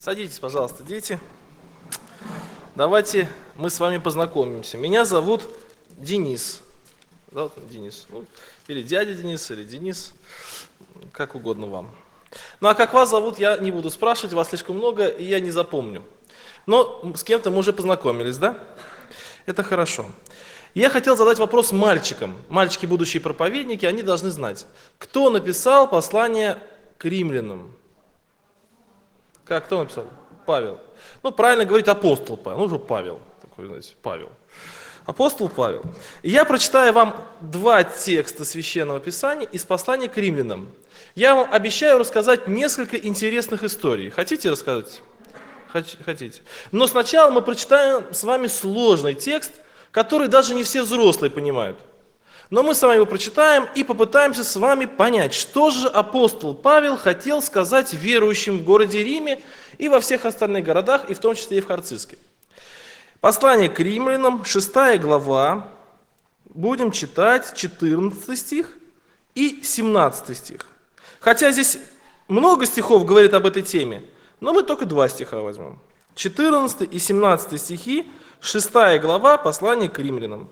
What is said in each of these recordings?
Садитесь, пожалуйста, дети. Давайте мы с вами познакомимся. Меня зовут Денис. Да, вот Денис. Или дядя Денис, или Денис. Как угодно вам. Ну а как вас зовут, я не буду спрашивать, вас слишком много, и я не запомню. Но с кем-то мы уже познакомились, да? Это хорошо. Я хотел задать вопрос мальчикам. Мальчики, будущие проповедники, они должны знать, кто написал послание к римлянам. Как, кто написал? Павел. Ну, правильно говорить апостол Павел. Ну, уже Павел. Такой, знаете, Павел. Апостол Павел. И я прочитаю вам два текста Священного Писания из послания к римлянам. Я вам обещаю рассказать несколько интересных историй. Хотите рассказать? Хотите. Но сначала мы прочитаем с вами сложный текст, который даже не все взрослые понимают. Но мы с вами его прочитаем и попытаемся с вами понять, что же апостол Павел хотел сказать верующим в городе Риме и во всех остальных городах, и в том числе и в Харциске. Послание к римлянам, 6 глава, будем читать 14 стих и 17 стих. Хотя здесь много стихов говорит об этой теме, но мы только два стиха возьмем. 14 и 17 стихи, 6 глава, послание к римлянам.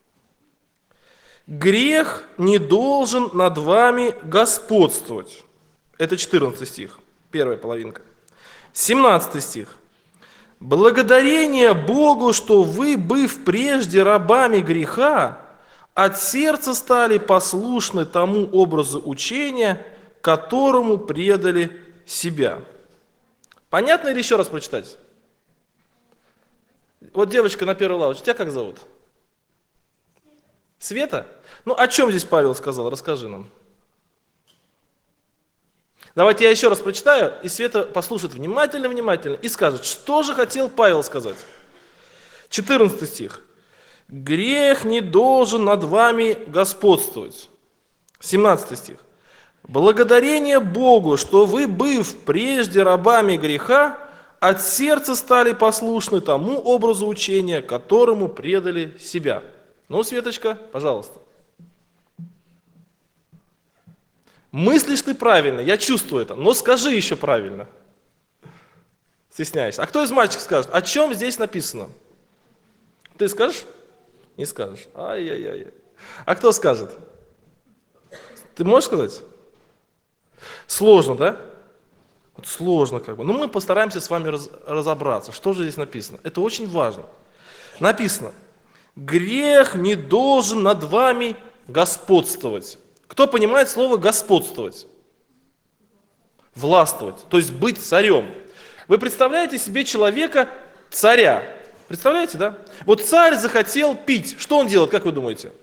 «Грех не должен над вами господствовать». Это 14 стих, первая половинка. 17 стих. «Благодарение Богу, что вы, быв прежде рабами греха, от сердца стали послушны тому образу учения, которому предали себя». Понятно или еще раз прочитать? Вот девочка на первой лавочке, тебя как зовут? Света? Ну, о чем здесь Павел сказал? Расскажи нам. Давайте я еще раз прочитаю, и Света послушает внимательно и скажет, что же хотел Павел сказать. 14 стих. «Грех не должен над вами господствовать». 17 стих. «Благодарение Богу, что вы, быв прежде рабами греха, от сердца стали послушны тому образу учения, которому предали себя». Ну, Светочка, пожалуйста. Мыслишь ты правильно, я чувствую это, но скажи еще правильно. Стесняешься. А кто из мальчиков скажет, о чем здесь написано? Ты скажешь? Не скажешь. Ай-яй-яй. А кто скажет? Ты можешь сказать? Сложно, да? Вот сложно как бы. Но мы постараемся с вами разобраться, что же здесь написано. Это очень важно. Написано. Грех не должен над вами господствовать. Кто понимает слово господствовать? Властвовать, то есть быть царем. Вы представляете себе человека царя? Представляете, да? Вот царь захотел пить. Что он делает, как вы думаете?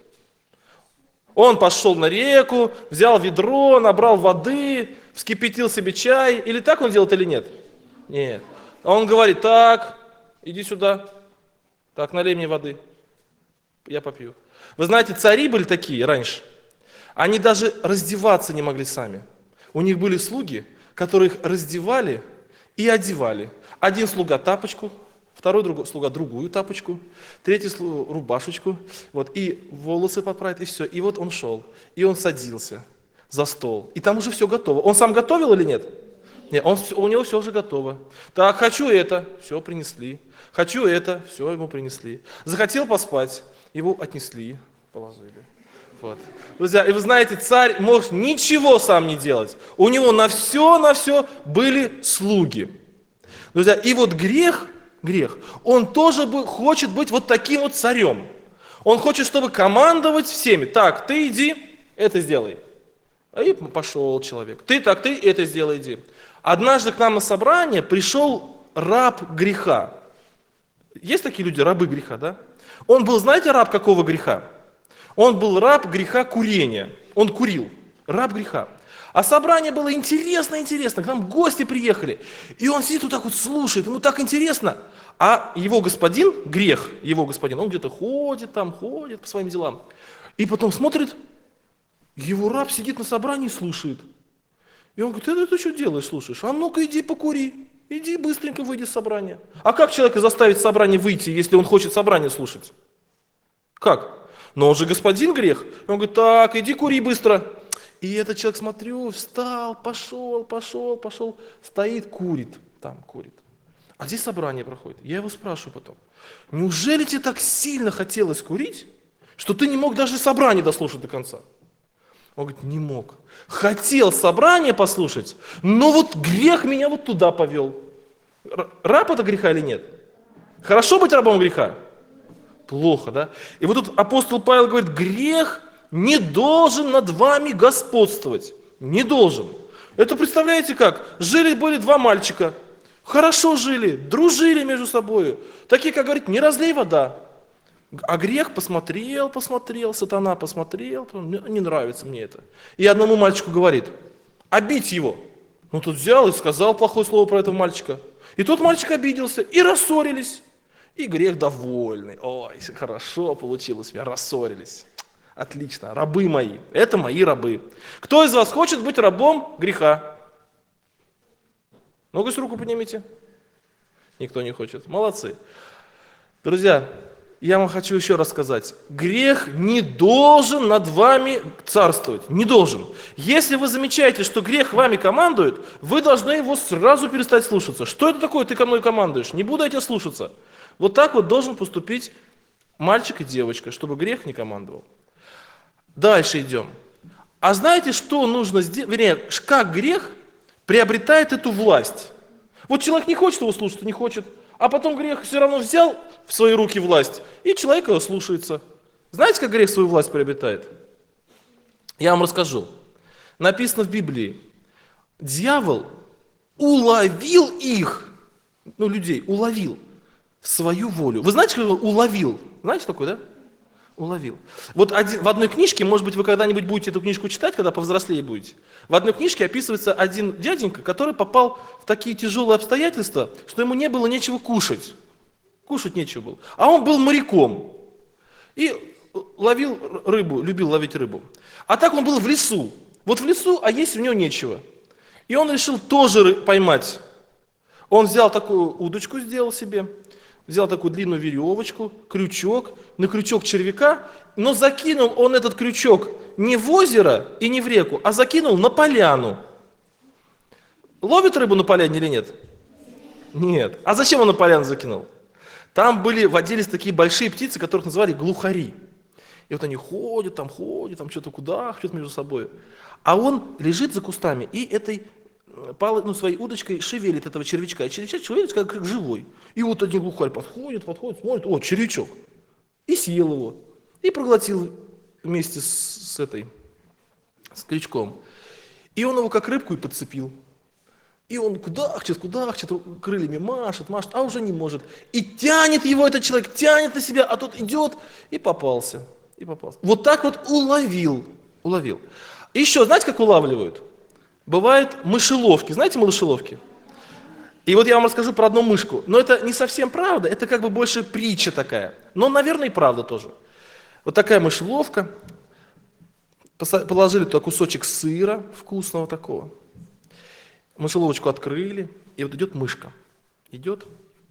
Он пошел на реку, взял ведро, набрал воды, вскипятил себе чай. Или так он делает, или нет? Нет. Он говорит, так, иди сюда. Так, налей мне воды. Я попью. Вы знаете, цари были такие раньше. Они даже раздеваться не могли сами. У них были слуги, которые их раздевали и одевали. Один слуга тапочку, второй слуга другую тапочку, третий слуга рубашечку, вот, и волосы поправит, и все. И вот он шел, и он садился за стол. И там уже все готово. Он сам готовил или нет? Нет, у него все уже готово. Так, хочу это, все принесли. Хочу это, все ему принесли. Захотел поспать. Его отнесли, положили. Вот. Друзья, и вы знаете, царь может ничего сам не делать. У него на все были слуги. Друзья, и вот грех, он тоже хочет быть вот таким вот царем. Он хочет, чтобы командовать всеми. Так, ты иди, это сделай. И пошел человек. Ты это сделай, иди. Однажды к нам на собрание пришел раб греха. Есть такие люди, рабы греха, да? Он был, знаете, раб какого греха? Он был раб греха курения. Он курил. Раб греха. А собрание было интересно. К нам гости приехали. И он сидит вот так вот слушает. Ему так интересно. А его господин, он где-то ходит по своим делам. И потом смотрит, его раб сидит на собрании и слушает. И он говорит, ты что делаешь, слушаешь? А ну-ка иди покури. Иди быстренько выйди с собрания. А как человека заставить собрание выйти, если он хочет собрание слушать? Как? Но он же господин грех. Он говорит, так, иди кури быстро. И этот человек, смотрю, встал, пошел, стоит, курит. там курит. А здесь собрание проходит. Я его спрашиваю потом: неужели тебе так сильно хотелось курить, что ты не мог даже собрание дослушать до конца? Он говорит: не мог. Хотел собрание послушать, но вот грех меня вот туда повел. Раб это греха или нет? Хорошо быть рабом греха? Плохо, да? И вот тут апостол Павел говорит: грех не должен над вами господствовать. Не должен. Это представляете как? Были два мальчика, хорошо жили, дружили между собой. Такие, как говорит, не разлей вода. А грех посмотрел, сатана посмотрел, не нравится мне это. И одному мальчику говорит: а бить его. Ну тут взял и сказал плохое слово про этого мальчика. И тот мальчик обиделся, и рассорились. И грех довольный. Ой, хорошо получилось у меня, рассорились. Отлично, рабы мои, это мои рабы. Кто из вас хочет быть рабом греха? Ну-ка, руку поднимите. Никто не хочет. Молодцы. Друзья, я вам хочу еще раз сказать. Грех не должен над вами царствовать. Не должен. Если вы замечаете, что грех вами командует, вы должны его сразу перестать слушаться. Что это такое, ты ко мной командуешь? Не буду я тебя слушаться. Вот так вот должен поступить мальчик и девочка, чтобы грех не командовал. Дальше идем. А знаете, что нужно сделать? Вернее, как грех приобретает эту власть? Вот человек не хочет его слушать, не хочет. А потом грех все равно взял в свои руки власть, и человек его слушается. Знаете, как грех свою власть приобретает? Я вам расскажу. Написано в Библии: дьявол уловил их, людей, уловил в свою волю. Вы знаете, как он уловил? Знаете такое, да? Уловил. Вот в одной книжке, может быть, вы когда-нибудь будете эту книжку читать, когда повзрослее будете. В одной книжке описывается один дяденька, который попал в такие тяжелые обстоятельства, что ему не было нечего кушать. Кушать нечего было. А он был моряком. И ловил рыбу, любил ловить рыбу. А так он был в лесу. Вот в лесу, а есть у него нечего. И он решил тоже поймать. Он взял такую удочку, сделал себе. Взял такую длинную веревочку, крючок, на крючок червяка, но закинул он этот крючок не в озеро и не в реку, а закинул на поляну. Ловит рыбу на поляне или нет? Нет. А зачем он на поляну закинул? Там водились такие большие птицы, которых называли глухари. И вот они ходят, там что-то кудахчут между собой. А он лежит за кустами и этой своей удочкой шевелит этого червячка. И червячок шевелит как живой. И вот один глухарь подходит, смотрит: о, червячок. И съел его. И проглотил вместе с крючком. И он его как рыбку и подцепил. И он кудахчет, крыльями машет, а уже не может. И тянет его этот человек, тянет на себя, а тот идет и попался. Вот так вот уловил. Еще, знаете, как улавливают? Бывают мышеловки. Знаете мышеловки? И вот я вам расскажу про одну мышку. Но это не совсем правда, это как бы больше притча такая. Но, наверное, и правда тоже. Вот такая мышеловка. Положили туда кусочек сыра вкусного такого. Мышеловочку открыли, и вот идет мышка. Идет,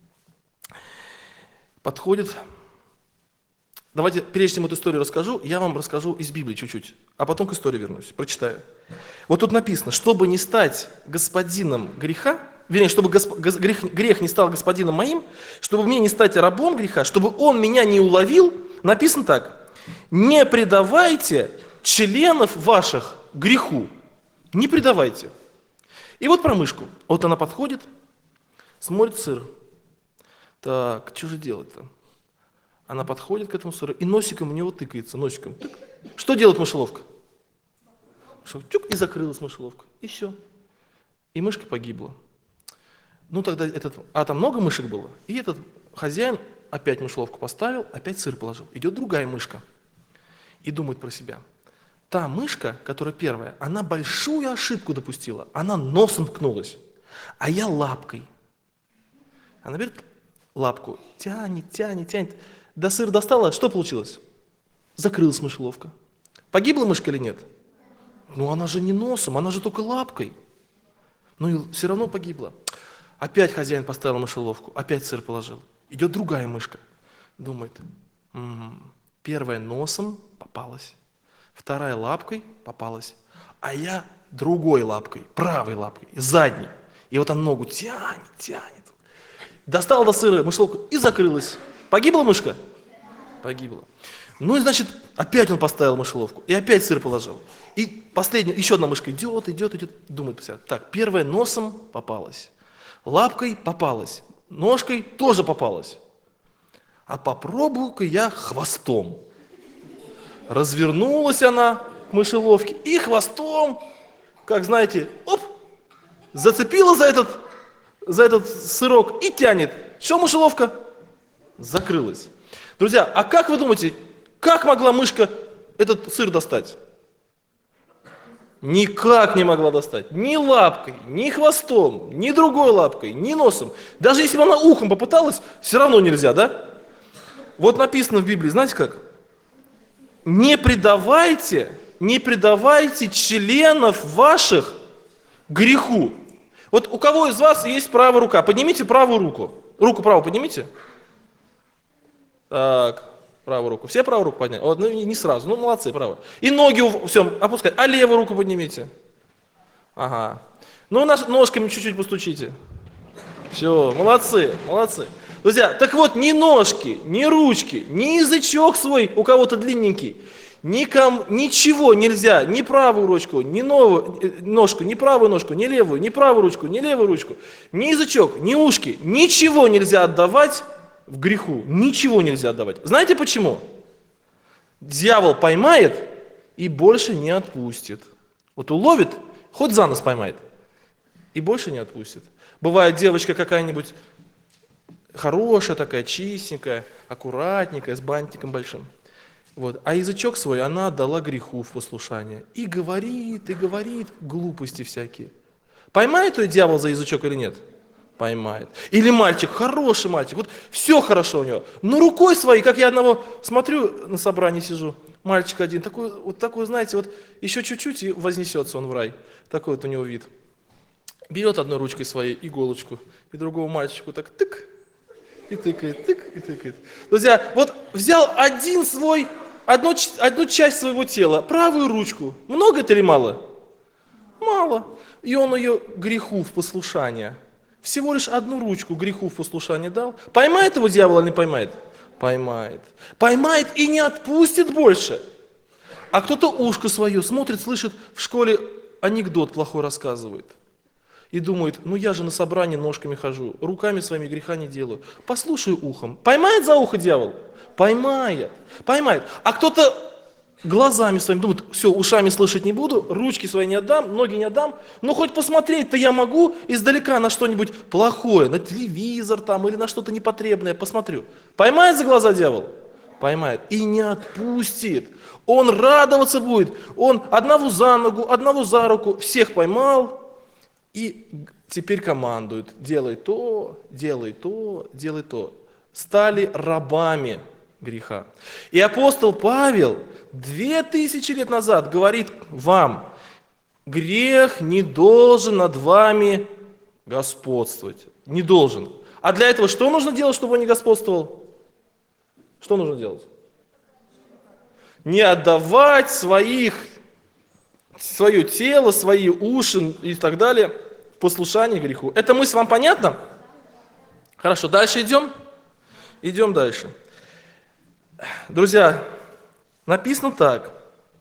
подходит. Давайте, прежде чем эту историю расскажу, я вам расскажу из Библии чуть-чуть, а потом к истории вернусь, прочитаю. Вот тут написано: чтобы не стать господином греха, вернее, чтобы грех не стал господином моим, чтобы мне не стать рабом греха, чтобы он меня не уловил, написано так: не предавайте членов ваших греху, не предавайте. И вот про мышку. Вот она подходит, смотрит сыр. Так, что же делать-то? Она подходит к этому сыру и носиком у него тыкается, носиком. Тык. Что делает мышеловка? Чук, и закрылась мышеловка. И все. И мышка погибла. Тогда там много мышек было. И этот хозяин опять мышеловку поставил, опять сыр положил. Идет другая мышка. И думает про себя: та мышка, которая первая, она большую ошибку допустила. Она носом ткнулась, а я лапкой. Она берет лапку, тянет. До сыра достала, что получилось? Закрылась мышеловка. Погибла мышка или нет? Она же не носом, она же только лапкой. И все равно погибла. Опять хозяин поставил мышеловку, опять сыр положил. Идет другая мышка. Думает: первая носом попалась. Вторая лапкой попалась, а я другой лапкой, правой лапкой, задней. И вот он ногу тянет, тянет. Достал до сыра мышеловку и закрылась. Погибла мышка? Погибла. Ну и значит, опять он поставил мышеловку и опять сыр положил. И последняя, еще одна мышка идет, думает, так, первая носом попалась, лапкой попалась, ножкой тоже попалась. А попробую-ка я хвостом. Развернулась она к мышеловке и хвостом, как знаете, оп, зацепила за этот сырок и тянет. Что мышеловка? Закрылась. Друзья, а как вы думаете, как могла мышка этот сыр достать? Никак не могла достать. Ни лапкой, ни хвостом, ни другой лапкой, ни носом. Даже если бы она ухом попыталась, все равно нельзя, да? Вот написано в Библии, знаете как? Не предавайте членов ваших греху. Вот у кого из вас есть правая рука? Поднимите правую руку. Руку правую поднимите. Так, правую руку. Все правую руку подняли? Вот, ну не сразу, ну молодцы, правую. И ноги, все, опускай. А левую руку поднимите. Ага. Ну, ножками чуть-чуть постучите. Все, молодцы, молодцы. Друзья, так вот, ни ножки, ни ручки, ни язычок свой у кого-то длинненький, ничего нельзя, ни правую ручку, ни ножку, ни правую ножку, ни левую, ни правую ручку, ни левую ручку, ни язычок, ни ушки, ничего нельзя отдавать в греху, ничего нельзя отдавать. Знаете почему? Дьявол поймает и больше не отпустит. Вот уловит, хоть за нос поймает, и больше не отпустит. Бывает девочка какая-нибудь хорошая такая, чистенькая, аккуратненькая, с бантиком большим. Вот. А язычок свой она отдала греху в послушание. И говорит глупости всякие. Поймает ее дьявол за язычок или нет? Поймает. Или мальчик, хороший мальчик, вот все хорошо у него. Но рукой своей, как я одного смотрю, на собрании сижу, мальчик один, такой, знаете, вот еще чуть-чуть и вознесется он в рай. Такой вот у него вид. Берет одной ручкой своей иголочку, и другого мальчику так тык, и тыкает, тык, и тыкает. Друзья, вот взял одну часть своего тела, правую ручку. Много это или мало? Мало. И он ее греху в послушание. Всего лишь одну ручку греху в послушание дал. Поймает его дьявол или не поймает? Поймает. Поймает и не отпустит больше. А кто-то ушко свое смотрит, слышит, в школе анекдот плохой рассказывает. И думает, ну я же на собрании ножками хожу, руками своими греха не делаю. Послушаю ухом. Поймает за ухо дьявол? Поймает. Поймает. А кто-то глазами своими думает, все, ушами слышать не буду, ручки свои не отдам, ноги не отдам, но хоть посмотреть-то я могу издалека на что-нибудь плохое, на телевизор там или на что-то непотребное посмотрю. Поймает за глаза дьявол? Поймает. И не отпустит. Он радоваться будет. Он одного за ногу, одного за руку, всех поймал. И теперь командует, делай то, делай то, делай то. Стали рабами греха. И апостол Павел 2000 лет назад говорит вам, грех не должен над вами господствовать. Не должен. А для этого что нужно делать, чтобы он не господствовал? Что нужно делать? Не отдавать свое тело, свои уши и так далее в послушание греху. Эта мысль вам понятна? Хорошо, дальше идем? Идем дальше. Друзья, написано так.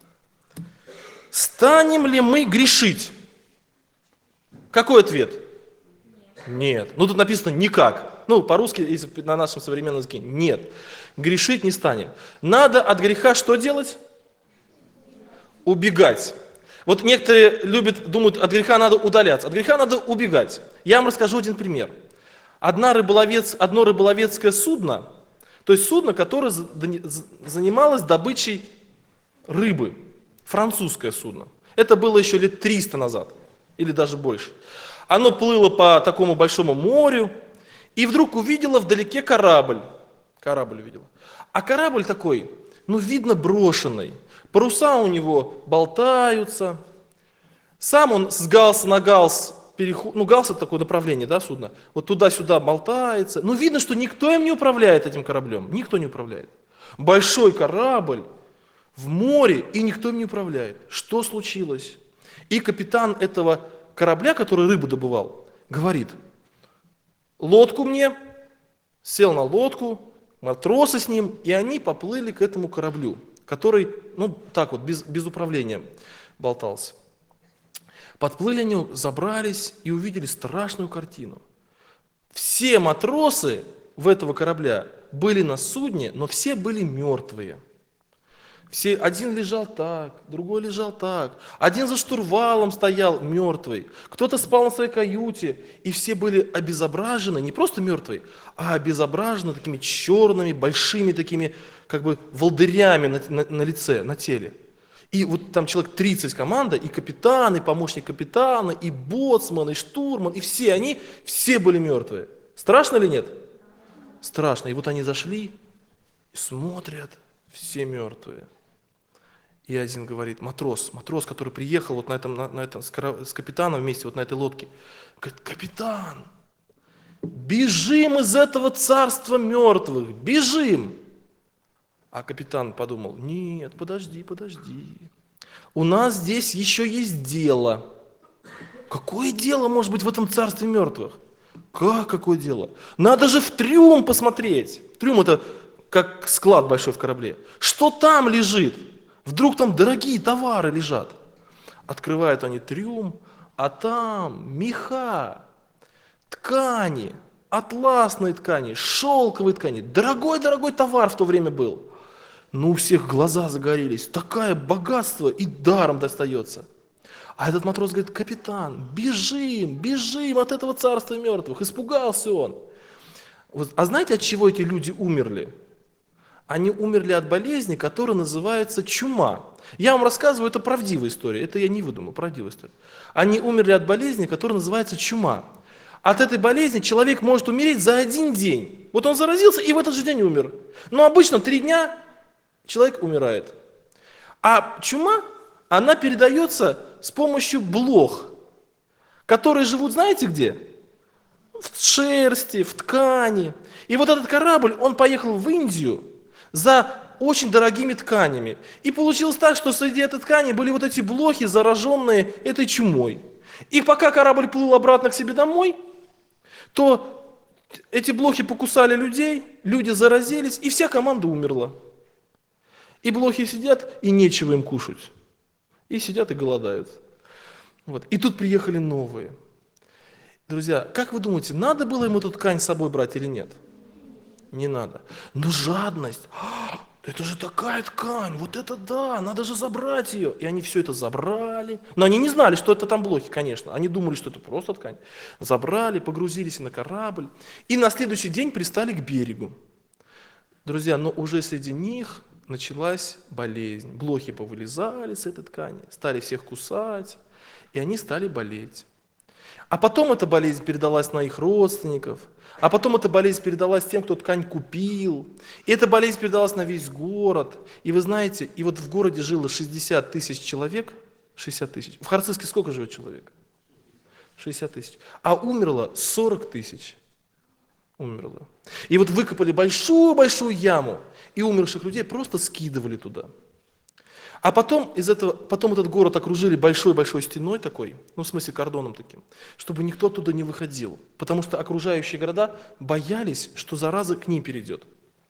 Станем ли мы грешить? Какой ответ? Нет. Ну тут написано никак. Ну по-русски, если на нашем современном языке, нет. Грешить не станем. Надо от греха что делать? Убегать. Вот некоторые думают, от греха надо удаляться, от греха надо убегать. Я вам расскажу один пример. Одно рыболовецкое судно, то есть судно, которое занималось добычей рыбы, французское судно. Это было еще лет 300 назад, или даже больше. Оно плыло по такому большому морю, и вдруг увидело вдалеке корабль. Корабль увидело. А корабль такой, видно, брошенный. Паруса у него болтаются. Сам он с галса на галс галс это такое направление, да, судна. Вот туда-сюда болтается. Видно, что никто им не управляет этим кораблем. Никто не управляет. Большой корабль в море, и никто им не управляет. Что случилось? И капитан этого корабля, который рыбу добывал, говорит, лодку мне, сел на лодку, матросы с ним, и они поплыли к этому кораблю, который, так вот, без управления болтался. Подплыли они, забрались и увидели страшную картину. Все матросы в этого корабля были на судне, но все были мертвые. Один лежал так, другой лежал так. Один за штурвалом стоял мертвый. Кто-то спал на своей каюте. И все были обезображены, не просто мертвые, а обезображены такими черными, большими такими, как бы, волдырями на лице, на теле. И вот там человек 30 команда, и капитан, и помощник капитана, и боцман, и штурман, и все они, все были мертвые. Страшно или нет? Страшно. И вот они зашли, и смотрят, все мертвые. И один говорит, матрос, который приехал вот на этом с капитаном вместе вот на этой лодке, говорит, капитан, бежим из этого царства мертвых, бежим. А капитан подумал, нет, подожди, у нас здесь еще есть дело. Какое дело может быть в этом царстве мертвых? Какое дело? Надо же в трюм посмотреть. Трюм это как склад большой в корабле. Что там лежит? Вдруг там дорогие товары лежат. Открывают они трюм, а там меха, ткани, атласные ткани, шелковые ткани. Дорогой товар в то время был. У всех глаза загорелись. Такое богатство и даром достается. А этот матрос говорит, капитан, бежим от этого царства мертвых. Испугался он. А знаете, от чего эти люди умерли? Они умерли от болезни, которая называется чума. Я вам рассказываю, это правдивая история, это я не выдумал, правдивая история. Они умерли от болезни, которая называется чума. От этой болезни человек может умереть за один день. Вот он заразился и в этот же день умер. Но обычно 3 дня человек умирает. А чума, она передается с помощью блох, которые живут, знаете где? В шерсти, в ткани. И вот этот корабль, он поехал в Индию за очень дорогими тканями. И получилось так, что среди этой ткани были вот эти блохи, зараженные этой чумой. И пока корабль плыл обратно к себе домой, то эти блохи покусали людей, люди заразились, и вся команда умерла. И блохи сидят, и нечего им кушать. И сидят и голодают. Вот. И тут приехали новые. Друзья, как вы думаете, надо было ему эту ткань с собой брать или нет? Не надо. Но жадность. Это же такая ткань, вот это да, надо же забрать ее. И они все это забрали. Но они не знали, что это там блохи, конечно. Они думали, что это просто ткань. Забрали, погрузились на корабль. И на следующий день пристали к берегу. Друзья, но уже среди них началась болезнь. Блохи повылезали с этой ткани, стали всех кусать, и они стали болеть. А потом эта болезнь передалась на их родственников, а потом эта болезнь передалась тем, кто ткань купил, и эта болезнь передалась на весь город. И вы знаете, и вот в городе жило 60 тысяч человек, 60 тысяч. В Харциске сколько живет человек? 60 тысяч. А умерло 40 тысяч. Умерло. И вот выкопали большую-большую яму, и умерших людей просто скидывали туда. А потом этот город окружили большой-большой стеной такой, в смысле кордоном таким, чтобы никто оттуда не выходил. Потому что окружающие города боялись, что зараза к ним перейдет.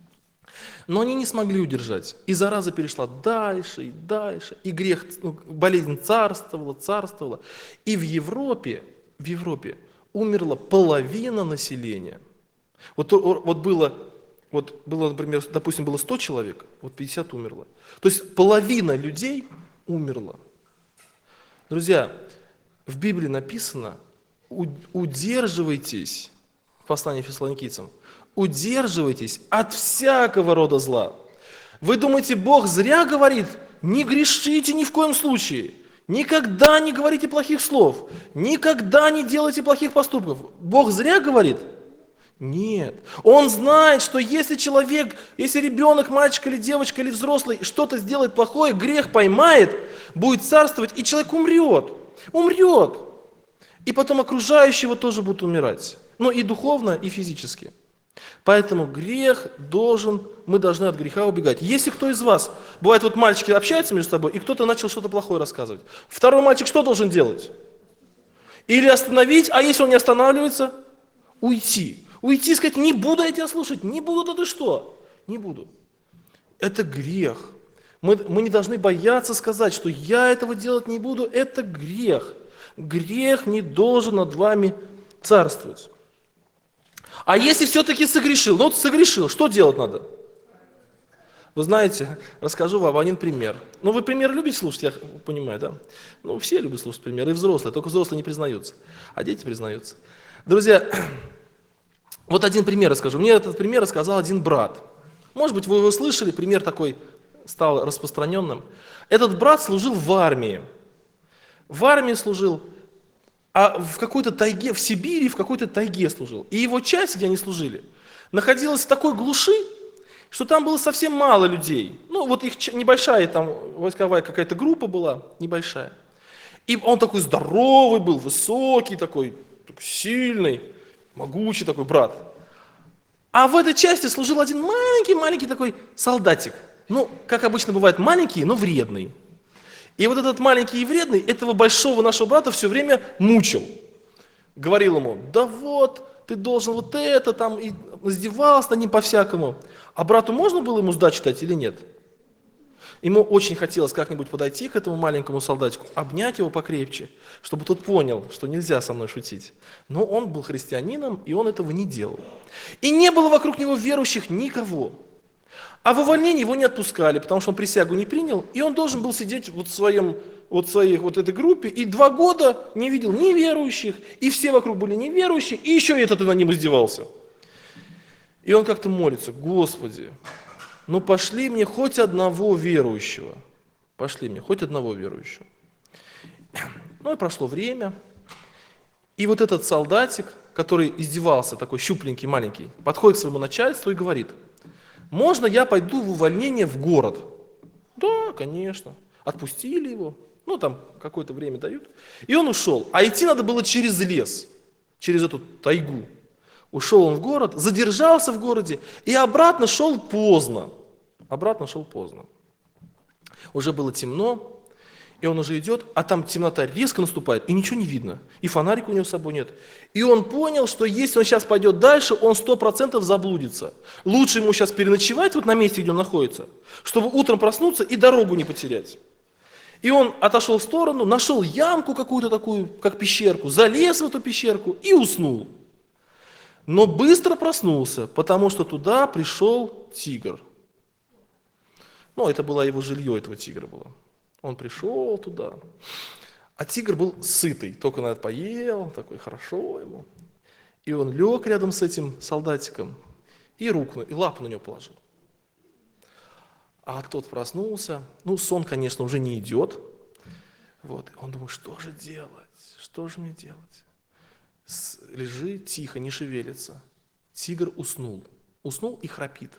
Но они не смогли удержать. И зараза перешла дальше и дальше. И грех, болезнь царствовала. И в Европе умерла половина населения. Вот было, например, допустим, было 100 человек, 50 умерло. То есть половина людей умерла. Друзья, в Библии написано, удерживайтесь, в послании фессалоникийцам, удерживайтесь от всякого рода зла. Вы думаете, Бог зря говорит, не грешите ни в коем случае, никогда не говорите плохих слов, никогда не делайте плохих поступков. Бог зря говорит? Нет. Он знает, что если ребенок, мальчик или девочка, или взрослый что-то сделает плохое, грех поймает, будет царствовать, и человек умрет. Умрет. И потом окружающие тоже будут умирать. И духовно, и физически. Поэтому мы должны от греха убегать. Если кто из вас, бывает, мальчики общаются между собой, и кто-то начал что-то плохое рассказывать. Второй мальчик что должен делать? Или остановить, а если он не останавливается, уйти. Уйти и сказать, не буду я тебя слушать, не буду, да ты что? Не буду. Это грех. Мы не должны бояться сказать, что я этого делать не буду, это грех. Грех не должен над вами царствовать. А если все-таки согрешил, ну вот согрешил, что делать надо? Вы знаете, расскажу вам один пример. Ну, вы примеры любите слушать, я понимаю, да? Ну, все любят слушать примеры, и взрослые, только взрослые не признаются, а дети признаются. Друзья, вот один пример расскажу. Мне этот пример рассказал один брат. Может быть, вы его слышали, пример такой стал распространенным. Этот брат служил в армии. В армии служил, а в какой-то тайге, в Сибири, в какой-то тайге служил. И его часть, где они служили, находилась в такой глуши, что там было совсем мало людей. Ну, вот их небольшая там войсковая какая-то группа была, небольшая. И он такой здоровый был, высокий такой сильный, могучий такой брат. А в этой части служил один маленький такой солдатик. Ну, как обычно бывает, маленький, но вредный. И вот этот маленький и вредный этого большого нашего брата все время мучил. Говорил ему, да вот, ты должен вот это, там, и издевался над ним по-всякому. А брату можно было ему сдачу дать или нет? Ему очень хотелось как-нибудь подойти к этому маленькому солдатику, обнять его покрепче, чтобы тот понял, что нельзя со мной шутить. Но он был христианином, и он этого не делал. И не было вокруг него верующих никого. А в увольнении его не отпускали, потому что он присягу не принял, и он должен был сидеть в своей этой группе, и 2 года не видел ни верующих, и все вокруг были неверующие, и еще этот над ним издевался. И он как-то молится, Господи, ну пошли мне хоть одного верующего. Пошли мне хоть одного верующего. Ну и прошло время. И вот этот солдатик, который издевался, такой щупленький, маленький, подходит к своему начальству и говорит, можно я пойду в увольнение в город? Да, конечно. Отпустили его. Ну там какое-то время дают. И он ушел. А идти надо было через лес, через эту тайгу. Ушел он в город, задержался в городе и обратно шел поздно. Уже было темно, и он уже идет, а там темнота резко наступает, и ничего не видно. И фонарика у него с собой нет. И он понял, что если он сейчас пойдет дальше, он 100% заблудится. Лучше ему сейчас переночевать вот на месте, где он находится, чтобы утром проснуться и дорогу не потерять. И он отошел в сторону, нашел ямку какую-то такую, как пещерку, залез в эту пещерку и уснул. Но быстро проснулся, потому что туда пришел тигр. Ну, это было его жилье, этого тигра было. Он пришел туда, а тигр был сытый, только наверное, поел, такой хорошо ему. И он лег рядом с этим солдатиком и лапу на него положил. А тот проснулся, ну, сон, конечно, уже не идет. Вот, он думает, что же делать, что же мне делать? Лежит тихо, не шевелится. Тигр уснул и храпит.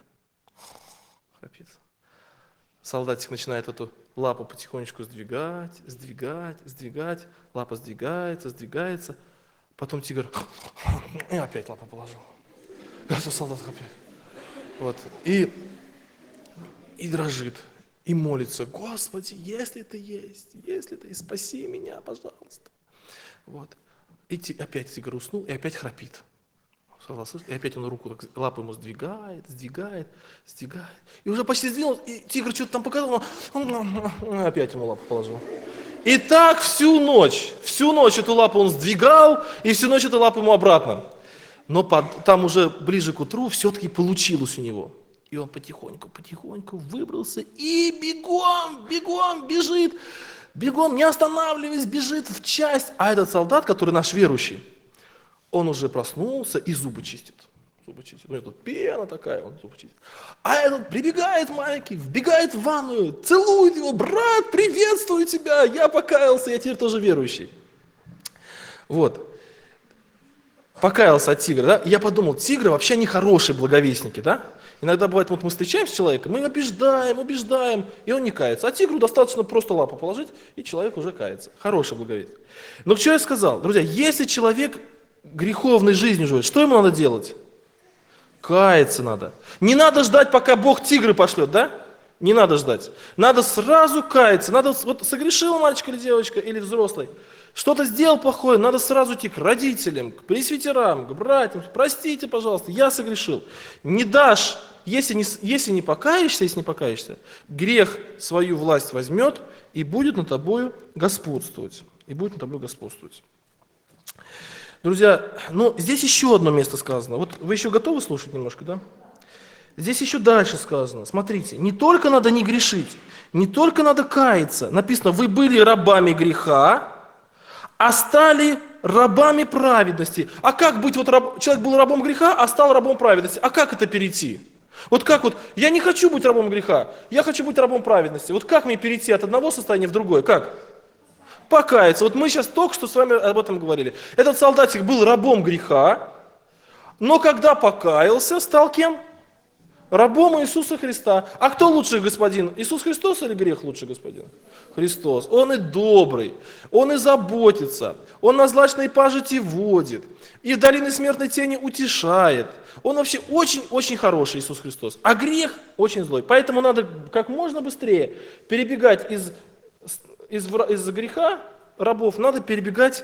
Солдатик начинает эту лапу потихонечку сдвигать, лапа сдвигается, потом тигр и опять лапу положил. Солдат опять. Вот. И дрожит, и молится, Господи, если ты есть, спаси меня, пожалуйста. Вот. И опять тигр уснул, и опять храпит. И опять он лапу ему сдвигает. И уже почти сдвинул, и тигр что-то там показал, он опять ему лапу положил. И так всю ночь эту лапу он сдвигал, и всю ночь эту лапу ему обратно. Но там уже ближе к утру все-таки получилось у него. И он потихоньку выбрался и бегом бежит. Бегом, не останавливаясь, бежит в часть. А этот солдат, который наш верующий, он уже проснулся и зубы чистит. Ну, тут пена такая, он зубы чистит. А этот прибегает маленький, вбегает в ванную, целует его, брат, приветствую тебя, я покаялся, я теперь тоже верующий. Вот. Покаялся от тигра, да? И я подумал, тигры вообще не хорошие благовестники, да? Иногда бывает, вот мы встречаемся с человеком, мы убеждаем, и он не кается. А тигру достаточно просто лапу положить, и человек уже кается. Хороший благовестник. Но что я сказал? Друзья, если человек греховной жизнью живет, что ему надо делать? Каяться надо. Не надо ждать, пока Бог тигры пошлет, да? Не надо ждать. Надо сразу каяться. Надо, вот согрешил мальчик или девочка, или взрослый, Что-то сделал плохое, надо сразу идти к родителям, к пресвитерам, к братьям. Простите, пожалуйста, я согрешил. Не дашь, если не покаешься, грех свою власть возьмет и будет над тобою господствовать. Друзья, здесь еще одно место сказано. Вот вы еще готовы слушать немножко, да? Здесь еще дальше сказано. Смотрите, не только надо не грешить, не только надо каяться. Написано, вы были рабами греха, а стали рабами праведности. А как быть, человек был рабом греха, а стал рабом праведности. А как это перейти? Я не хочу быть рабом греха, я хочу быть рабом праведности. Вот как мне перейти от одного состояния в другое? Как? Покаяться. Вот мы сейчас только что с вами об этом говорили. Этот солдатик был рабом греха, но когда покаялся, стал кем? Рабом Иисуса Христа. А кто лучший господин? Иисус Христос или грех лучший господин? Христос. Он и добрый, Он и заботится, Он на злачной пажити водит, и в долине смертной тени утешает. Он вообще очень-очень хороший, Иисус Христос. А грех очень злой. Поэтому надо как можно быстрее перебегать из греха рабов, надо перебегать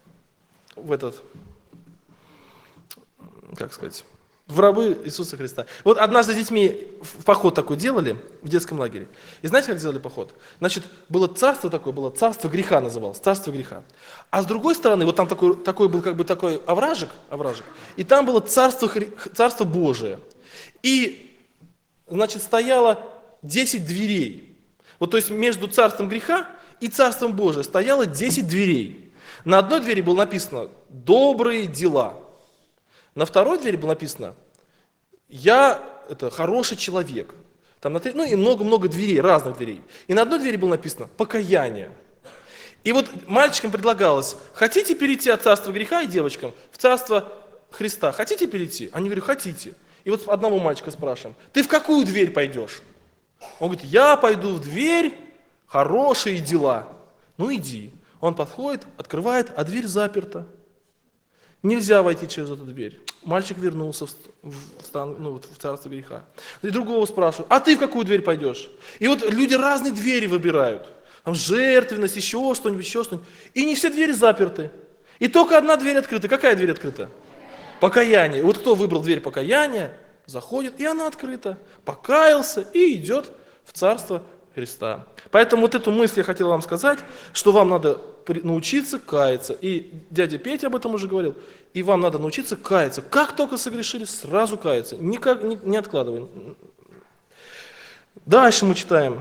в рабы Иисуса Христа. Вот однажды с детьми в поход такой делали в детском лагере. И знаете, как сделали поход? Значит, было царство царство греха называлось, царство греха. А с другой стороны, вот там такой был такой овражек, и там было царство Божие. И, значит, стояло 10 дверей. Вот, то есть между царством греха и царством Божиим стояло 10 дверей. На одной двери было написано «добрые дела». На второй двери было написано «Я хороший человек». И много-много дверей, разных дверей. И на одной двери было написано «покаяние». И вот мальчикам предлагалось: хотите перейти от царства греха, и девочкам в царство Христа? Хотите перейти? Они говорят: хотите. И вот одного мальчика спрашиваем: ты в какую дверь пойдешь? Он говорит: я пойду в дверь хорошие дела. Ну иди. Он подходит, открывает, а дверь заперта. Нельзя войти через эту дверь. Мальчик вернулся в царство греха. И другого спрашивают: а ты в какую дверь пойдешь? И вот люди разные двери выбирают. Там жертвенность, еще что-нибудь. И не все двери заперты. И только одна дверь открыта. Какая дверь открыта? Покаяние. Вот кто выбрал дверь покаяния, заходит, и она открыта. Покаялся и идет в царство Христа. Поэтому вот эту мысль я хотел вам сказать, что вам надо научиться каяться. И дядя Петя об этом уже говорил. И вам надо научиться каяться. Как только согрешили, сразу каяться. Никак не откладываем. Дальше мы читаем.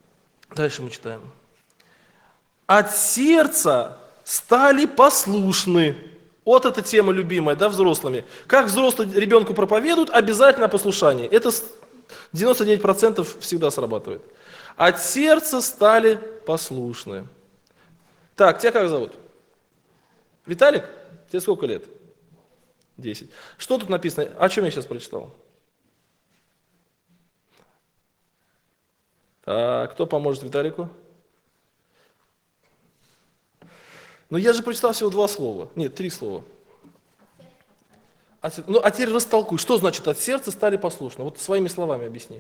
От сердца стали послушны. Вот эта тема любимая, взрослыми. Как взрослый ребенку проповедуют, обязательно послушание. Это 99% всегда срабатывает. От сердца стали послушны. Так, тебя как зовут? Виталик? Тебе сколько лет? 10. Что тут написано? О чем я сейчас прочитал? Так, кто поможет Виталику? Я же прочитал всего 2 слова. Нет, 3 слова. А теперь растолкуй. Что значит от сердца стали послушны? Вот своими словами объясни.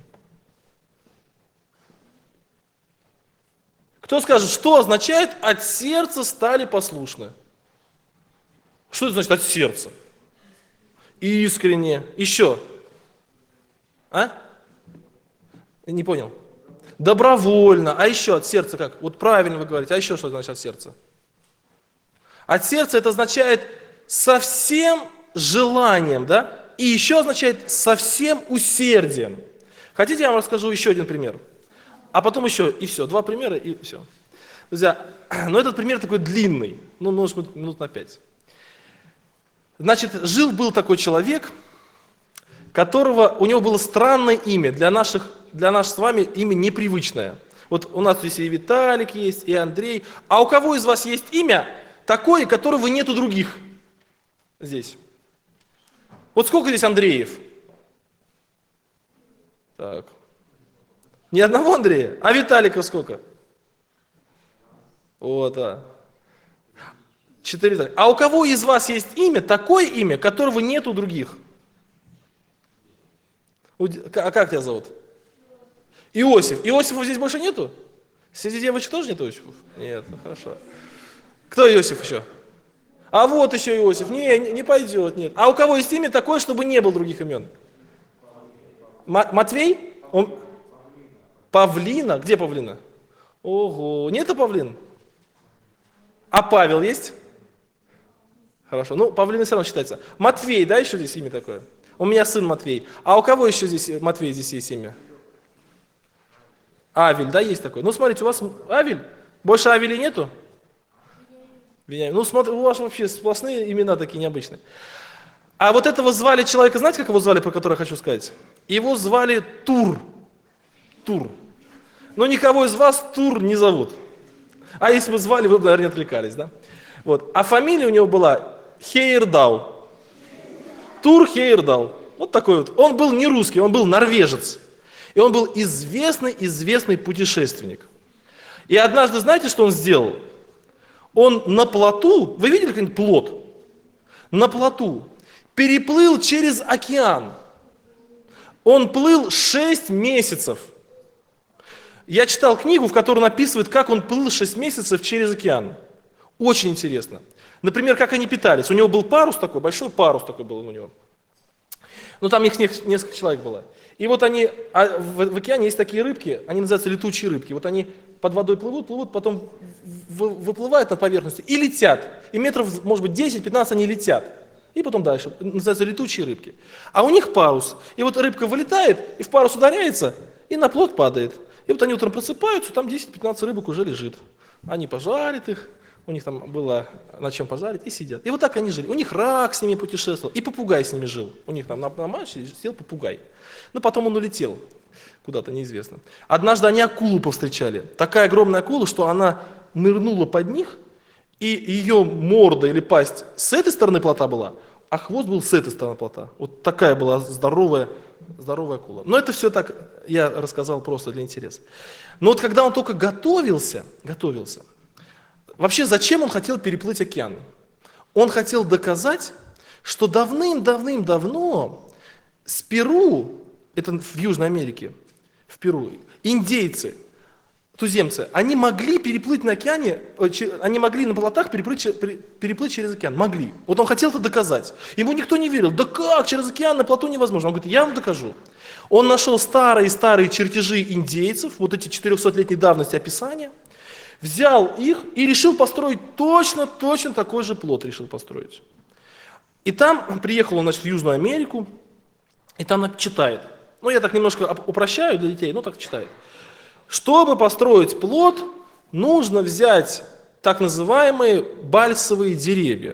Кто скажет, что означает от сердца стали послушны? Что это значит от сердца? Искренне. Еще. Не понял. Добровольно. А еще от сердца как? Вот правильно вы говорите. А еще что значит от сердца? От сердца это означает со всем желанием, И еще означает со всем усердием. Хотите, я вам расскажу еще один пример? А потом еще, и все. 2 примера, и все. Друзья, этот пример такой длинный. Может, минут на 5. Значит, был такой человек, у него было странное имя, для нас с вами имя непривычное. Вот у нас здесь и Виталик есть, и Андрей. А у кого из вас есть имя такое, которого нету других здесь? Вот сколько здесь Андреев? Так. Ни одного Андрея? А Виталиков сколько? Вот, да. 4. А у кого из вас есть имя, такое имя, которого нету других? А как тебя зовут? Иосиф. Иосифов здесь больше нету? Среди девочек тоже нет Иосифов? Нет, хорошо. Кто Иосиф еще? А вот еще Иосиф. Не пойдет, нет. А у кого есть имя такое, чтобы не было других имен? Матвей? Павлина? Где Павлина? Ого, нету Павлин? А Павел есть? Хорошо, ну Павлина все равно считается. Матвей, да, еще здесь имя такое? У меня сын Матвей. А у кого еще здесь Матвей здесь есть имя? Авель, да, есть такой? Ну, смотрите, у вас Авель, больше Авелей нету? Ну, смотри, у вас вообще сплошные имена такие необычные. А вот этого звали человека, знаете, как его звали, про который я хочу сказать? Его звали Тур. Тур. Но никого из вас Тур не зовут. А если бы звали, вы бы, наверное, отвлекались, да? Вот. А фамилия у него была Хейердал. Тур Хейердал. Вот такой вот. Он был не русский, он был норвежец. И он был известный путешественник. И однажды, знаете, что он сделал? Он на плоту, вы видели какой-нибудь плот? На плоту переплыл через океан. Он плыл 6 месяцев. Я читал книгу, в которой написывают, как он плыл 6 месяцев через океан. Очень интересно. Например, как они питались. У него был парус такой, большой парус такой был у него. Ну, там их несколько человек было. И вот они, в океане есть такие рыбки, они называются летучие рыбки. Вот они под водой плывут, потом выплывают на поверхность и летят. И метров, может быть, 10-15 они летят. И потом дальше. Называются летучие рыбки. А у них парус. И вот рыбка вылетает, и в парус ударяется, и на плот падает. И вот они утром просыпаются, там 10-15 рыбок уже лежит. Они пожарят их, у них там было на чем пожарить, и сидят. И вот так они жили. У них рак с ними путешествовал, и попугай с ними жил. У них там на марше сидел попугай. Но потом он улетел куда-то, неизвестно. Однажды они акулу повстречали. Такая огромная акула, что она нырнула под них, и ее морда или пасть с этой стороны плота была, а хвост был с этой стороны плота. Вот такая была здоровая акула. Но это все так я рассказал просто для интереса. Но вот когда он только готовился, вообще зачем он хотел переплыть океан? Он хотел доказать, что давным-давным-давно с Перу, это в Южной Америке, в Перу, индейцы, туземцы, они могли переплыть на океане, они могли на плотах переплыть через океан, могли. Вот он хотел это доказать. Ему никто не верил. Да как, через океан на плоту невозможно. Он говорит, я вам докажу. Он нашел старые чертежи индейцев, вот эти 400-летней давности описания, взял их и решил построить точно такой же плот решил построить. И там приехал он, значит, в Южную Америку, и там читает. Ну, я так немножко упрощаю для детей, но так читает. Чтобы построить плот, нужно взять так называемые бальсовые деревья.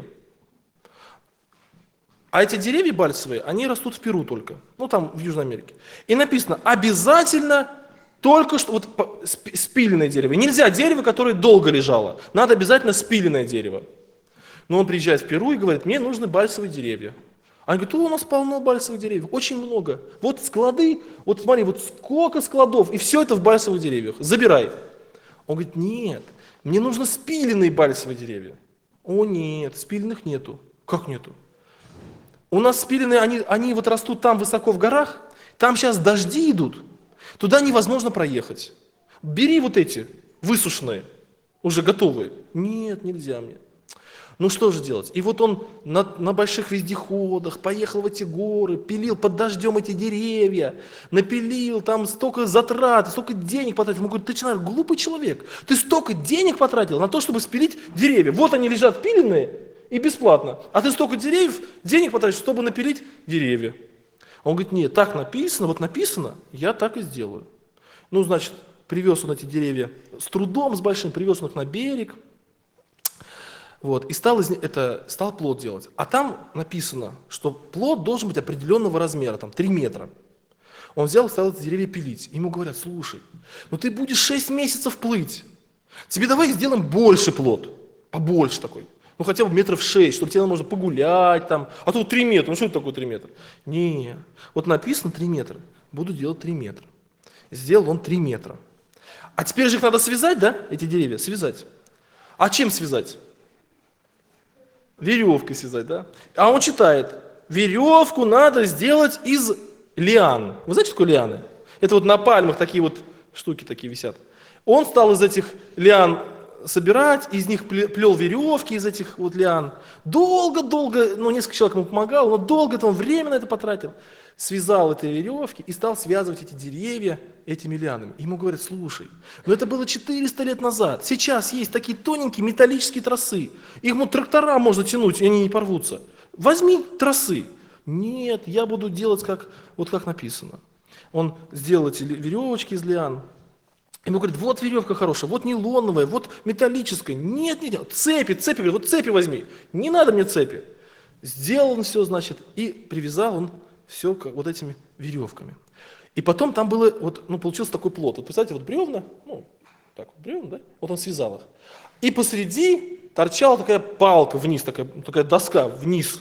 А эти деревья бальсовые, они растут в Перу только, ну там в Южной Америке. И написано, обязательно только что, вот спиленное дерево. Нельзя дерево, которое долго лежало, надо обязательно спиленное дерево. Но он приезжает в Перу и говорит, мне нужны бальсовые деревья. Они говорят, у нас полно бальсовых деревьев, очень много. Вот склады, вот смотри, вот сколько складов, и все это в бальсовых деревьях, забирай. Он говорит, нет, мне нужны спиленные бальсовые деревья. О нет, спиленных нету. Как нету? У нас спиленные, они вот растут там высоко в горах, там сейчас дожди идут, туда невозможно проехать. Бери вот эти, высушенные, уже готовые. Нет, нельзя мне. Ну что же делать? И вот он на больших вездеходах поехал в эти горы, пилил под дождем эти деревья, напилил, там столько затрат, столько денег потратил. Ему говорят, ты человек, глупый человек, ты столько денег потратил на то, чтобы спилить деревья. Вот они лежат пиленные и бесплатно, а ты столько денег потратишь, чтобы напилить деревья. Он говорит, нет, так написано, вот написано, я так и сделаю. Ну, значит, привез он эти деревья с трудом, с большим, привез он их на берег. Вот, и стал плот делать. А там написано, что плот должен быть определенного размера, там 3 метра. Он взял и стал эти деревья пилить. Ему говорят, слушай, ну ты будешь 6 месяцев плыть. Тебе давай сделаем больше плот, побольше такой. Ну хотя бы метров 6, чтобы тебе можно погулять там. А тут 3 метра, ну что это такое 3 метра? Не, вот написано 3 метра, буду делать 3 метра. Сделал он 3 метра. А теперь же их надо связать, да, эти деревья, связать. А чем связать? Веревкой связать, да? А он читает, веревку надо сделать из лиан. Вы знаете, что такое лианы? Это вот на пальмах такие вот штуки такие висят. Он стал из этих лиан собирать, из них плел веревки из этих вот лиан. Долго-долго, несколько человек ему помогало, но долго он время на это потратил. Связал эти веревки и стал связывать эти деревья этими лианами. Ему говорят: слушай, это было 400 лет назад. Сейчас есть такие тоненькие металлические тросы. Их трактора можно тянуть, и они не порвутся. Возьми тросы. Нет, я буду делать как написано. Он сделал эти веревочки из лиан. Ему говорят: вот веревка хорошая, вот нейлоновая, вот металлическая. Нет, цепи, говорит, вот цепи возьми. Не надо мне цепи. Сделал он все, и привязал он все вот этими веревками. И потом там было, получился такой плот. Вот представьте, бревна, бревна, да? Вот он связал их. И посреди торчала такая палка вниз, такая доска вниз.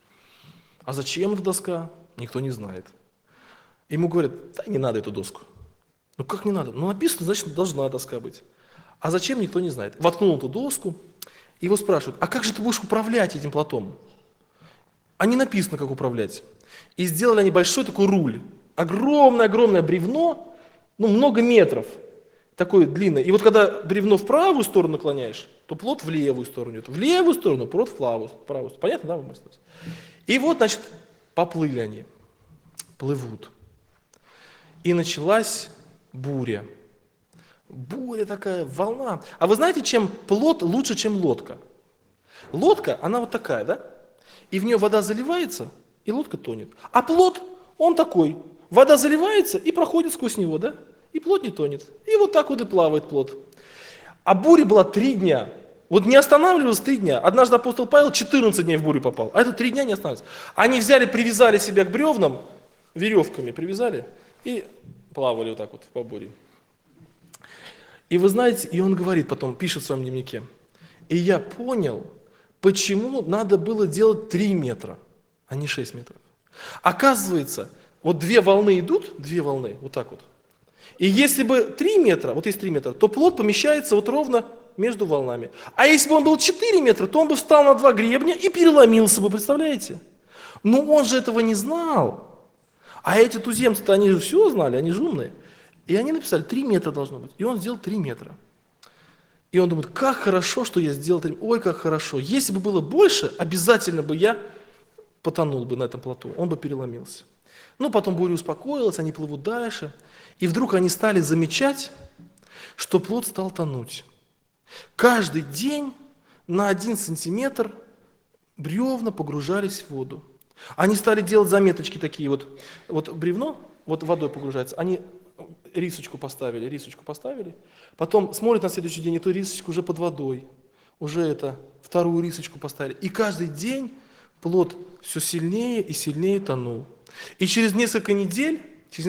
А зачем эта доска? Никто не знает. Ему говорят: да не надо эту доску. Как не надо? Написано, значит, должна доска быть. А зачем, никто не знает. Воткнул эту доску, и его спрашивают: а как же ты будешь управлять этим плотом? А не написано, как управлять. И сделали они большой такой руль. Огромное бревно, много метров, такое длинное. И когда бревно в правую сторону наклоняешь, то плот в левую сторону идет. В левую сторону, плот в правую. Понятно, да? И поплыли они, плывут. И началась буря. Буря такая, волна. А вы знаете, чем плот лучше, чем лодка? Лодка, она вот такая, да? И в нее вода заливается, и лодка тонет. А плот, он такой. Вода заливается и проходит сквозь него, да? И плот не тонет. И вот так вот и плавает плот. А буря была 3 дня. Не останавливалась 3 дня. Однажды апостол Павел 14 дней в бурю попал. А это 3 дня не останавливался. Они взяли, привязали себя к бревнам, веревками привязали, и плавали вот так вот по буре. И вы знаете, и он говорит потом, пишет в своем дневнике: и я понял, почему надо было делать 3 метра, а не 6 метров. Оказывается, 2 волны идут, 2 волны, вот так вот. И если бы 3 метра, есть 3 метра, то плот помещается ровно между волнами. А если бы он был 4 метра, то он бы встал на 2 гребня и переломился бы, представляете? Но он же этого не знал. А эти туземцы-то, они же все знали, они же умные. И они написали: 3 метра должно быть. И он сделал 3 метра. И он думает: как хорошо, что я сделал 3 метра. Ой, как хорошо. Если бы было больше, обязательно бы я потонул бы на этом плоту. Он бы переломился. Потом буря успокоилась, они плывут дальше. И вдруг они стали замечать, что плот стал тонуть. Каждый день на 1 сантиметр бревна погружались в воду. Они стали делать заметочки такие, бревно, водой погружается, они рисочку поставили, потом смотрят на следующий день, эту рисочку уже под водой, уже 2-ю рисочку поставили. И каждый день плот все сильнее и сильнее тонул. И через несколько недель,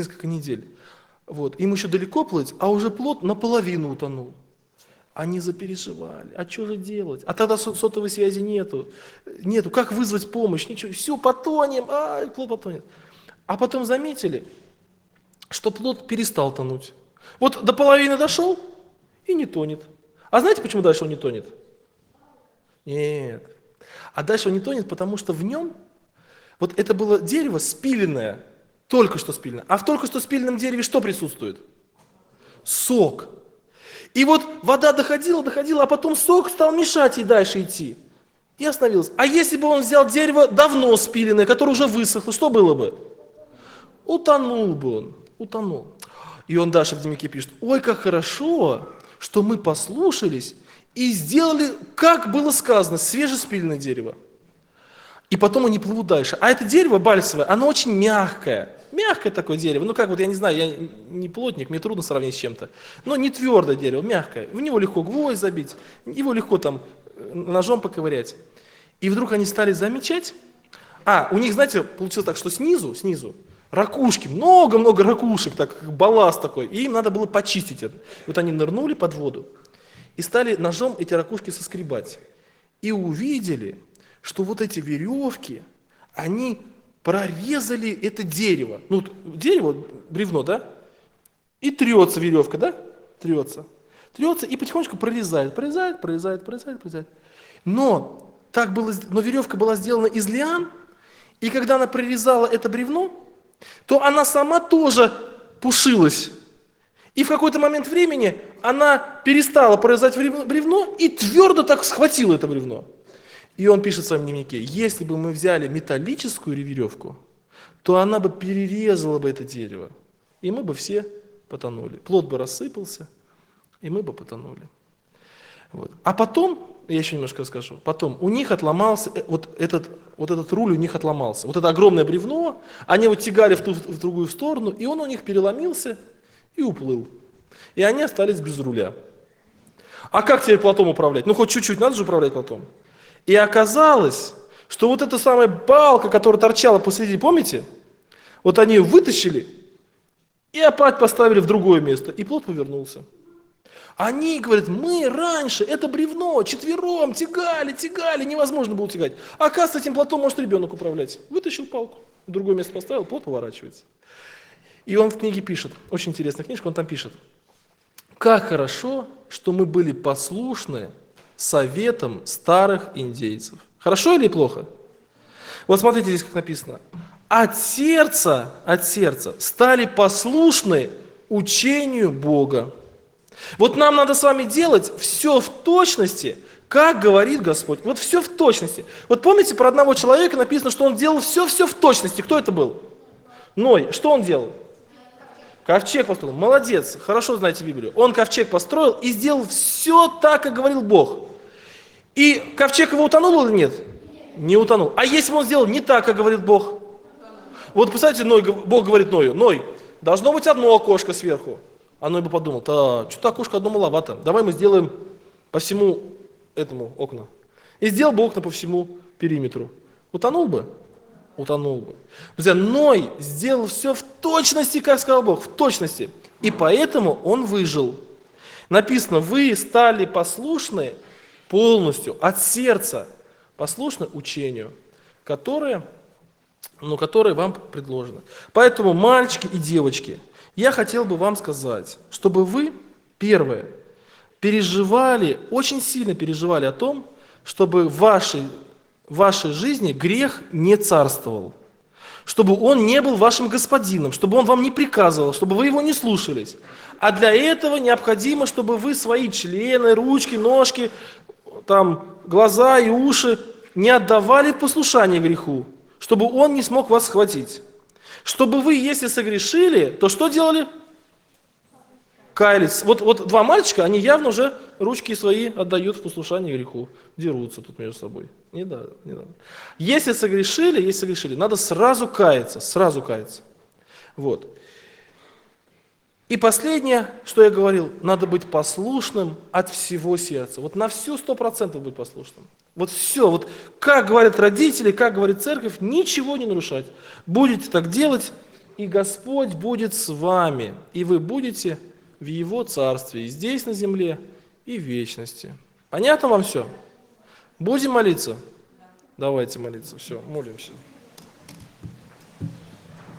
им еще далеко плыть, а уже плот наполовину утонул. Они запереживали. А что же делать? А тогда сотовой связи нету. Как вызвать помощь? Ничего. Все, потонем. Плот потонет. А потом заметили, что плот перестал тонуть. До половины дошел и не тонет. А знаете, почему дальше он не тонет? Нет. А дальше он не тонет, потому что в нем это было дерево спиленное, только что спиленное. А в только что спиленном дереве что присутствует? Сок. И вода доходила, а потом сок стал мешать ей дальше идти. И остановился. А если бы он взял дерево давно спиленное, которое уже высохло, что было бы? Утонул бы он. Утонул. И он дальше в дневнике пишет: ой, как хорошо, что мы послушались и сделали, как было сказано, свежеспиленное дерево. И потом они плывут дальше. А это дерево бальсовое, оно очень мягкое. Мягкое такое дерево. Я не знаю, я не плотник, мне трудно сравнить с чем-то. Но не твердое дерево, мягкое. В него легко гвоздь забить, его легко ножом поковырять. И вдруг они стали замечать. У них, знаете, получилось так, что снизу ракушки, много-много ракушек, как балласт такой. И им надо было почистить это. Они нырнули под воду и стали ножом эти ракушки соскребать. И увидели, что эти веревки, они прорезали это дерево. Дерево, бревно, да? И трется веревка, да? Трется и потихонечку прорезает. Но веревка была сделана из лиан, и когда она прорезала это бревно, то она сама тоже пушилась. И в какой-то момент времени она перестала прорезать бревно и твердо так схватила это бревно. И он пишет в своем дневнике: если бы мы взяли металлическую веревку, то она бы перерезала бы это дерево, и мы бы все потонули. Плод бы рассыпался, и мы бы потонули. Вот. А потом, я еще немножко расскажу, потом у них отломался, вот этот руль у них отломался. Вот это огромное бревно, они его тягали в другую сторону, и он у них переломился и уплыл. И они остались без руля. А как теперь плотом управлять? Ну, хоть чуть-чуть надо же управлять плотом. И оказалось, что вот эта самая балка, которая торчала посреди, помните? Вот они ее вытащили и опять поставили в другое место, и плот повернулся. Они говорят: мы раньше это бревно четвером тягали, невозможно было тягать. Оказывается, этим плотом может ребенок управлять. Вытащил палку, в другое место поставил, плот поворачивается. И он в книге пишет, очень интересная книжка, он там пишет: как хорошо, что мы были послушны советам старых индейцев. Хорошо или плохо? Вот смотрите здесь, как написано. От сердца стали послушны учению Бога. Вот нам надо с вами делать все в точности, как говорит Господь. Вот все в точности. Вот помните, про одного человека написано, что он делал все в точности. Кто это был? Ной. Что он делал? Ковчег построил. Молодец, хорошо знаете Библию. Он ковчег построил и сделал все так, как говорил Бог. И ковчег его утонул или нет? Не утонул. А если бы он сделал не так, как говорит Бог? Вот представьте, Бог говорит Ною: Ной, должно быть одно окошко сверху. А Ной бы подумал: что-то окошко одно маловато. Давай мы сделаем по всему этому окна. И сделал бы окна по всему периметру. Утонул бы? Утонул бы. Друзья, Ной сделал все в точности, как сказал Бог, в точности. И поэтому он выжил. Написано: вы стали послушны полностью, от сердца, послушны учению, которое вам предложено. Поэтому, мальчики и девочки, я хотел бы вам сказать, чтобы вы, первое, очень сильно переживали о том, чтобы в вашей жизни грех не царствовал, чтобы он не был вашим господином, чтобы он вам не приказывал, чтобы вы его не слушались. А для этого необходимо, чтобы вы свои члены, ручки, ножки, глаза и уши не отдавали в послушание греху, чтобы он не смог вас схватить. Чтобы вы, если согрешили, то что делали? Каялись. Вот два мальчика, они явно уже ручки свои отдают в послушание греху. Дерутся тут между собой. Не надо. Если согрешили, надо сразу каяться. Вот. И последнее, что я говорил, надо быть послушным от всего сердца. Вот на всю 100% быть послушным. Вот все, вот как говорят родители, как говорит церковь, ничего не нарушать. Будете так делать, и Господь будет с вами, и вы будете в Его Царстве, и здесь на земле, и в вечности. Понятно вам все? Будем молиться? Давайте молиться. Все, молимся.